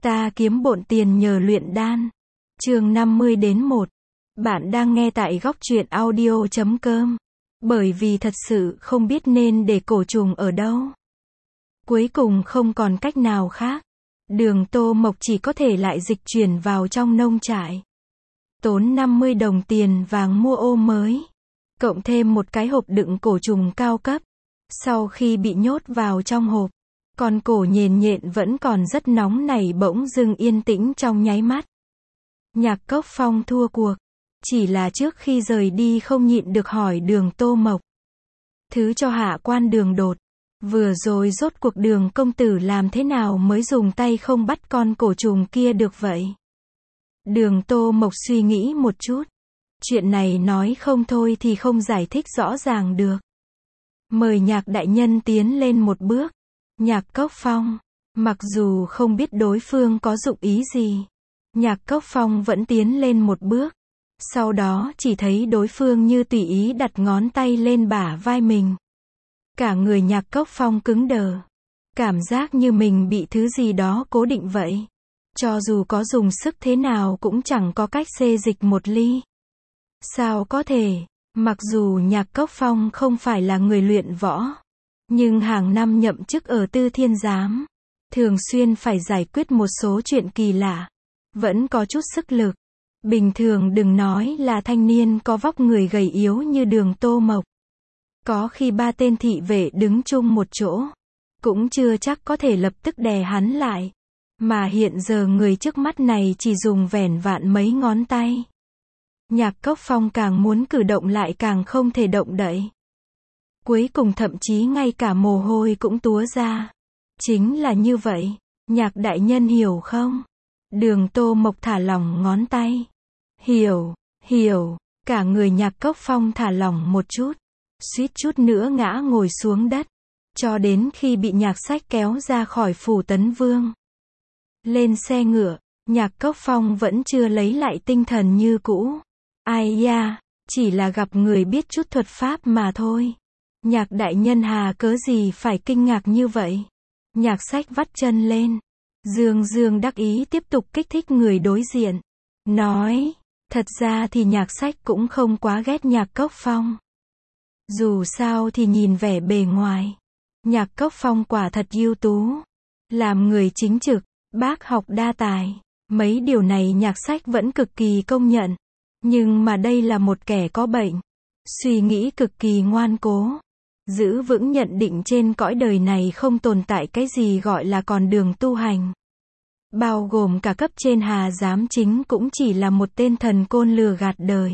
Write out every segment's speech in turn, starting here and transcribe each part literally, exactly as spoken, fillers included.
Ta kiếm bộn tiền nhờ luyện đan. Chương năm mươi đến một. Bạn đang nghe tại góc truyện audio chấm com. Bởi vì thật sự không biết nên để cổ trùng ở đâu. Cuối cùng không còn cách nào khác. Đường Tô Mộc chỉ có thể lại dịch chuyển vào trong nông trại. Tốn năm mươi đồng tiền vàng mua ô mới. Cộng thêm một cái hộp đựng cổ trùng cao cấp. Sau khi bị nhốt vào trong hộp, con cổ nhện nhện vẫn còn rất nóng nảy bỗng dưng yên tĩnh trong nháy mắt. Nhạc Cốc Phong thua cuộc. Chỉ là trước khi rời đi không nhịn được hỏi Đường Tô Mộc. Thứ cho hạ quan Đường Đột. Vừa rồi rốt cuộc Đường công tử làm thế nào mới dùng tay không bắt con cổ trùng kia được vậy? Đường Tô Mộc suy nghĩ một chút. Chuyện này nói không thôi thì không giải thích rõ ràng được. Mời Nhạc đại nhân tiến lên một bước. Nhạc Cốc Phong, mặc dù không biết đối phương có dụng ý gì, Nhạc Cốc Phong vẫn tiến lên một bước. Sau đó chỉ thấy đối phương như tùy ý đặt ngón tay lên bả vai mình. Cả người Nhạc Cốc Phong cứng đờ. Cảm giác như mình bị thứ gì đó cố định vậy. Cho dù có dùng sức thế nào cũng chẳng có cách xê dịch một ly. Sao có thể, mặc dù Nhạc Cốc Phong không phải là người luyện võ, nhưng hàng năm nhậm chức ở Tư Thiên Giám, thường xuyên phải giải quyết một số chuyện kỳ lạ, vẫn có chút sức lực. Bình thường đừng nói là thanh niên có vóc người gầy yếu như Đường Tô Mộc. Có khi ba tên thị vệ đứng chung một chỗ, cũng chưa chắc có thể lập tức đè hắn lại. Mà hiện giờ người trước mắt này chỉ dùng vẻn vẹn mấy ngón tay. Nhạc Cốc Phong càng muốn cử động lại càng không thể động đậy. Cuối cùng thậm chí ngay cả mồ hôi cũng túa ra. Chính là như vậy, Nhạc đại nhân hiểu không? Đường Tô Mộc thả lỏng ngón tay. Hiểu, hiểu, cả người Nhạc Cốc Phong thả lỏng một chút. Suýt chút nữa ngã ngồi xuống đất. Cho đến khi bị Nhạc Sách kéo ra khỏi phủ Tấn Vương. Lên xe ngựa, Nhạc Cốc Phong vẫn chưa lấy lại tinh thần như cũ. Ai da, chỉ là gặp người biết chút thuật pháp mà thôi. Nhạc đại nhân hà cớ gì phải kinh ngạc như vậy? Nhạc Sách vắt chân lên. Dương dương đắc ý tiếp tục kích thích người đối diện. Nói, thật ra thì Nhạc Sách cũng không quá ghét Nhạc Cốc Phong. Dù sao thì nhìn vẻ bề ngoài, Nhạc Cốc Phong quả thật ưu tú. Làm người chính trực, bác học đa tài. Mấy điều này Nhạc Sách vẫn cực kỳ công nhận. Nhưng mà đây là một kẻ có bệnh. Suy nghĩ cực kỳ ngoan cố. Giữ vững nhận định trên cõi đời này không tồn tại cái gì gọi là con đường tu hành. Bao gồm cả cấp trên Hà Giám Chính cũng chỉ là một tên thần côn lừa gạt đời.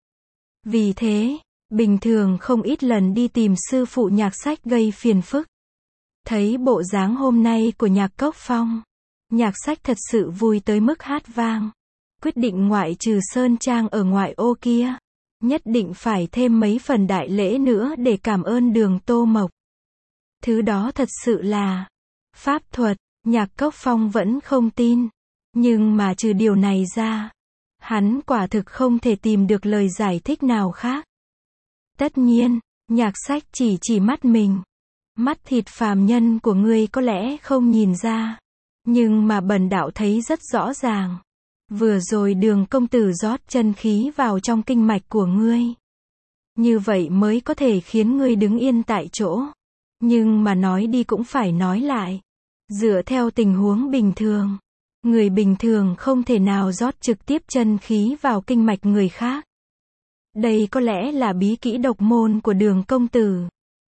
Vì thế, bình thường không ít lần đi tìm sư phụ Nhạc Sách gây phiền phức. Thấy bộ dáng hôm nay của Nhạc Cốc Phong, Nhạc Sách thật sự vui tới mức hát vang. Quyết định ngoại trừ sơn trang ở ngoại ô kia, nhất định phải thêm mấy phần đại lễ nữa để cảm ơn Đường Tô Mộc. Thứ đó thật sự là pháp thuật. Nhạc Cốc Phong vẫn không tin. Nhưng mà trừ điều này ra, hắn quả thực không thể tìm được lời giải thích nào khác. Tất nhiên, Nhạc Sách chỉ chỉ mắt mình. Mắt thịt phàm nhân của ngươi có lẽ không nhìn ra. Nhưng mà bần đạo thấy rất rõ ràng. Vừa rồi Đường công tử rót chân khí vào trong kinh mạch của ngươi. Như vậy mới có thể khiến ngươi đứng yên tại chỗ. Nhưng mà nói đi cũng phải nói lại. Dựa theo tình huống bình thường, người bình thường không thể nào rót trực tiếp chân khí vào kinh mạch người khác. Đây có lẽ là bí kỹ độc môn của Đường công tử.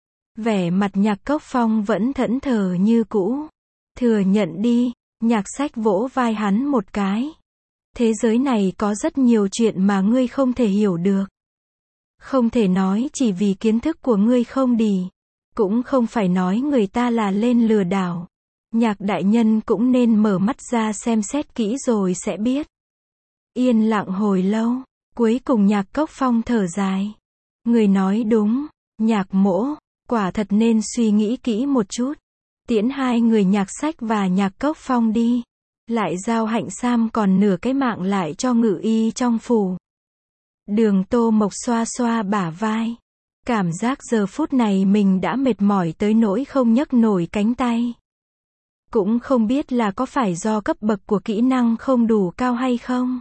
Vẻ mặt Nhạc Cốc Phong vẫn thẫn thờ như cũ. Thừa nhận đi, Nhạc Sách vỗ vai hắn một cái. Thế giới này có rất nhiều chuyện mà ngươi không thể hiểu được. Không thể nói chỉ vì kiến thức của ngươi không đì. Cũng không phải nói người ta là lên lừa đảo. Nhạc đại nhân cũng nên mở mắt ra xem xét kỹ rồi sẽ biết. Yên lặng hồi lâu, cuối cùng Nhạc Cốc Phong thở dài. Người nói đúng, Nhạc mỗ, quả thật nên suy nghĩ kỹ một chút. Tiễn hai người Nhạc Sách và Nhạc Cốc Phong đi. Lại giao Hạnh Sam còn nửa cái mạng lại cho ngự y trong phủ. Đường Tô Mộc xoa xoa bả vai. Cảm giác giờ phút này mình đã mệt mỏi tới nỗi không nhấc nổi cánh tay. Cũng không biết là có phải do cấp bậc của kỹ năng không đủ cao hay không.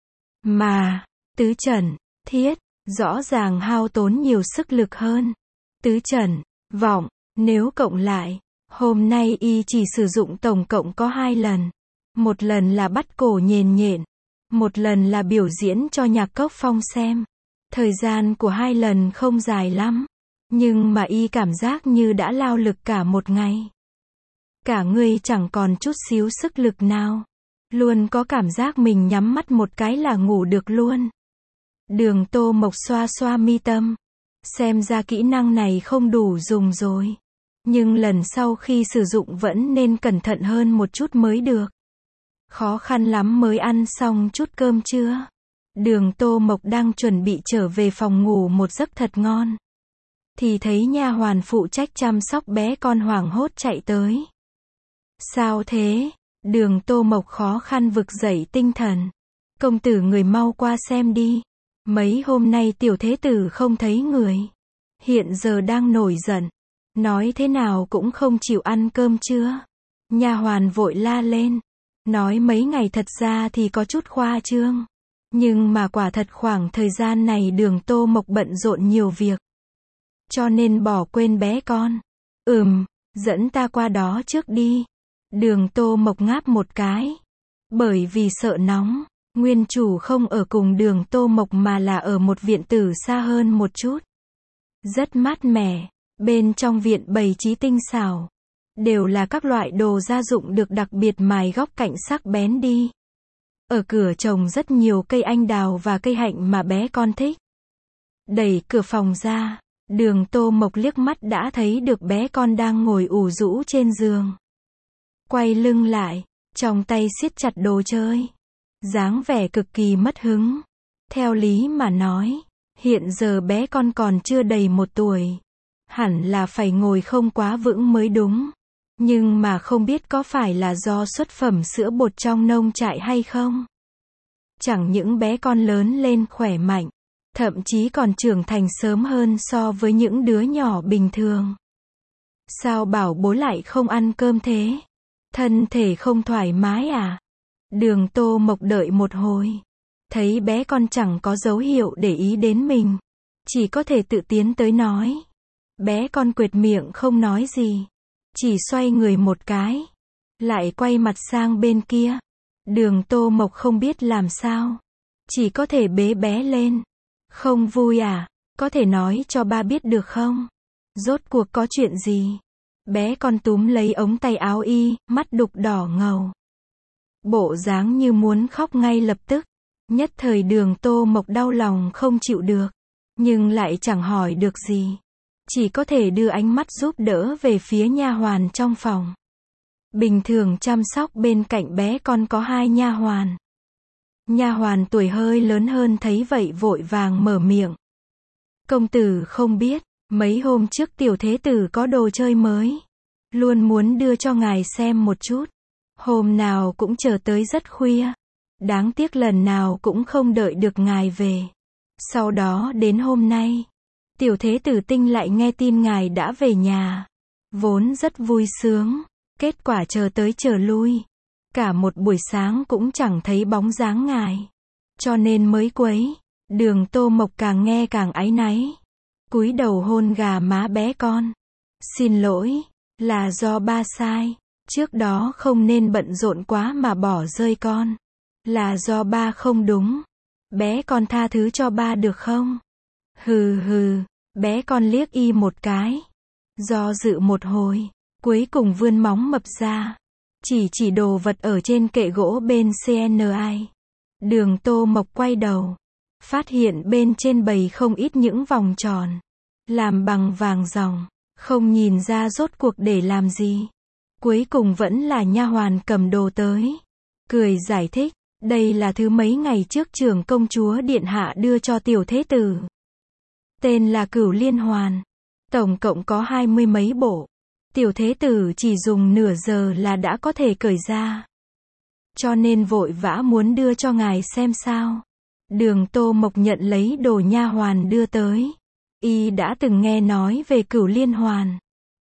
Mà, tứ trần, thiết, rõ ràng hao tốn nhiều sức lực hơn. Tứ trần, vọng, nếu cộng lại, hôm nay y chỉ sử dụng tổng cộng có hai lần. Một lần là bắt cổ nhền nhện, một lần là biểu diễn cho Nhạc Cốc Phong xem. Thời gian của hai lần không dài lắm, nhưng mà y cảm giác như đã lao lực cả một ngày. Cả người chẳng còn chút xíu sức lực nào. Luôn có cảm giác mình nhắm mắt một cái là ngủ được luôn. Đường Tô Mộc xoa xoa mi tâm. Xem ra kỹ năng này không đủ dùng rồi. Nhưng lần sau khi sử dụng vẫn nên cẩn thận hơn một chút mới được. Khó khăn lắm mới ăn xong chút cơm trưa. Đường Tô Mộc đang chuẩn bị trở về phòng ngủ một giấc thật ngon. Thì thấy nha hoàn phụ trách chăm sóc bé con hoảng hốt chạy tới. Sao thế? Đường Tô Mộc khó khăn vực dậy tinh thần. Công tử người mau qua xem đi. Mấy hôm nay tiểu thế tử không thấy người. Hiện giờ đang nổi giận. Nói thế nào cũng không chịu ăn cơm trưa. Nha hoàn vội la lên. Nói mấy ngày thật ra thì có chút khoa trương. Nhưng mà quả thật khoảng thời gian này đường Tô Mộc bận rộn nhiều việc. Cho nên bỏ quên bé con. Ừm, dẫn ta qua đó trước đi. Đường Tô Mộc ngáp một cái. Bởi vì sợ nóng, nguyên chủ không ở cùng đường Tô Mộc mà là ở một viện tử xa hơn một chút. Rất mát mẻ, bên trong viện bày trí tinh xảo. Đều là các loại đồ gia dụng được đặc biệt mài góc cạnh sắc bén đi. Ở cửa trồng rất nhiều cây anh đào và cây hạnh mà bé con thích. Đẩy cửa phòng ra, đường Tô Mộc liếc mắt đã thấy được bé con đang ngồi ủ rũ trên giường. Quay lưng lại, trong tay siết chặt đồ chơi. Dáng vẻ cực kỳ mất hứng. Theo lý mà nói, hiện giờ bé con còn chưa đầy một tuổi. Hẳn là phải ngồi không quá vững mới đúng. Nhưng mà không biết có phải là do xuất phẩm sữa bột trong nông trại hay không. Chẳng những bé con lớn lên khỏe mạnh, thậm chí còn trưởng thành sớm hơn so với những đứa nhỏ bình thường. Sao bảo bố lại không ăn cơm thế? Thân thể không thoải mái à? Đường Tô Mộc đợi một hồi. Thấy bé con chẳng có dấu hiệu để ý đến mình. Chỉ có thể tự tiến tới nói. Bé con quệt miệng không nói gì. Chỉ xoay người một cái. Lại quay mặt sang bên kia. Đường Tô Mộc không biết làm sao. Chỉ có thể bế bé lên. Không vui à? Có thể nói cho ba biết được không? Rốt cuộc có chuyện gì? Bé con túm lấy ống tay áo y, mắt đục đỏ ngầu. Bộ dáng như muốn khóc ngay lập tức. Nhất thời đường Tô Mộc đau lòng không chịu được. Nhưng lại chẳng hỏi được gì. Chỉ có thể đưa ánh mắt giúp đỡ về phía nha hoàn trong phòng. Bình thường chăm sóc bên cạnh bé con có hai nha hoàn. Nha hoàn tuổi hơi lớn hơn thấy vậy vội vàng mở miệng. Công tử không biết, mấy hôm trước tiểu thế tử có đồ chơi mới. Luôn muốn đưa cho ngài xem một chút. Hôm nào cũng chờ tới rất khuya. Đáng tiếc lần nào cũng không đợi được ngài về. Sau đó đến hôm nay, tiểu thế tử Tinh lại nghe tin ngài đã về nhà. Vốn rất vui sướng. Kết quả chờ tới chờ lui. Cả một buổi sáng cũng chẳng thấy bóng dáng ngài. Cho nên mới quấy. Đường Tô Mộc càng nghe càng áy náy. Cúi đầu hôn gà má bé con. Xin lỗi, là do ba sai. Trước đó không nên bận rộn quá mà bỏ rơi con. Là do ba không đúng. Bé con tha thứ cho ba được không? Hừ hừ, bé con liếc y một cái. Do dự một hồi, cuối cùng vươn móng mập ra. Chỉ chỉ đồ vật ở trên kệ gỗ bên xê en i. Đường Tô Mộc quay đầu. Phát hiện bên trên bầy không ít những vòng tròn. Làm bằng vàng ròng. Không nhìn ra rốt cuộc để làm gì. Cuối cùng vẫn là nha hoàn cầm đồ tới. Cười giải thích. Đây là thứ mấy ngày trước trưởng công chúa điện hạ đưa cho tiểu thế tử. Tên là Cửu Liên Hoàn. Tổng cộng có hai mươi mấy bộ. Tiểu thế tử chỉ dùng nửa giờ là đã có thể cởi ra. Cho nên vội vã muốn đưa cho ngài xem sao. Đường Tô Mộc nhận lấy đồ nha hoàn đưa tới. Y đã từng nghe nói về Cửu Liên Hoàn.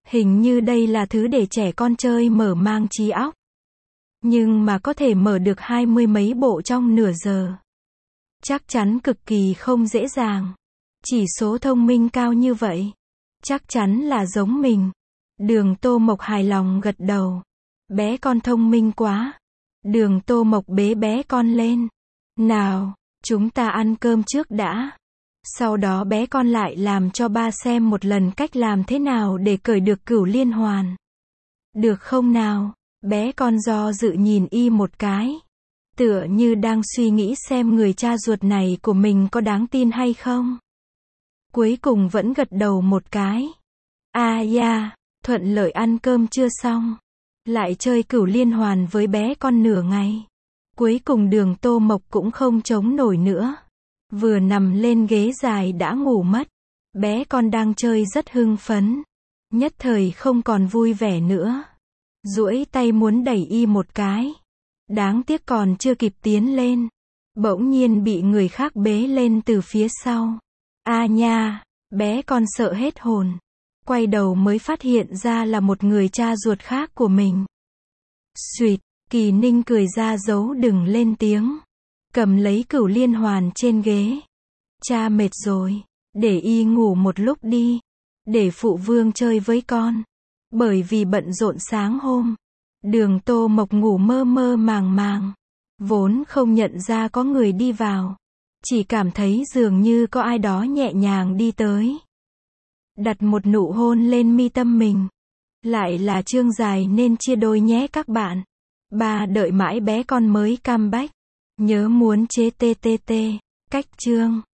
Hình như đây là thứ để trẻ con chơi mở mang trí óc. Nhưng mà có thể mở được hai mươi mấy bộ trong nửa giờ. Chắc chắn cực kỳ không dễ dàng. Chỉ số thông minh cao như vậy. Chắc chắn là giống mình. Đường Tô Mộc hài lòng gật đầu. Bé con thông minh quá. Đường Tô Mộc bế bé con lên. Nào, chúng ta ăn cơm trước đã. Sau đó bé con lại làm cho ba xem một lần cách làm thế nào để cởi được cửu liên hoàn. Được không nào? Bé con do dự nhìn y một cái. Tựa như đang suy nghĩ xem người cha ruột này của mình có đáng tin hay không. Cuối cùng vẫn gật đầu một cái. À ya, thuận lợi ăn cơm chưa xong. Lại chơi cửu liên hoàn với bé con nửa ngày. Cuối cùng Đường Tô Mộc cũng không chống nổi nữa. Vừa nằm lên ghế dài đã ngủ mất. Bé con đang chơi rất hưng phấn. Nhất thời không còn vui vẻ nữa. Duỗi tay muốn đẩy y một cái. Đáng tiếc còn chưa kịp tiến lên. Bỗng nhiên bị người khác bế lên từ phía sau. A nha, bé con sợ hết hồn. Quay đầu mới phát hiện ra là một người cha ruột khác của mình. Xuyệt, Kỳ Ninh cười ra dấu đừng lên tiếng. Cầm lấy cửu liên hoàn trên ghế. Cha mệt rồi, để y ngủ một lúc đi. Để phụ vương chơi với con. Bởi vì bận rộn sáng hôm. Đường Tô Mộc ngủ mơ mơ màng màng. Vốn không nhận ra có người đi vào. Chỉ cảm thấy dường như có ai đó nhẹ nhàng đi tới. Đặt một nụ hôn lên mi tâm mình. Lại là chương dài nên chia đôi nhé các bạn. Ba đợi mãi bé con mới comeback. Nhớ muốn chế tê tê tê. Cách chương.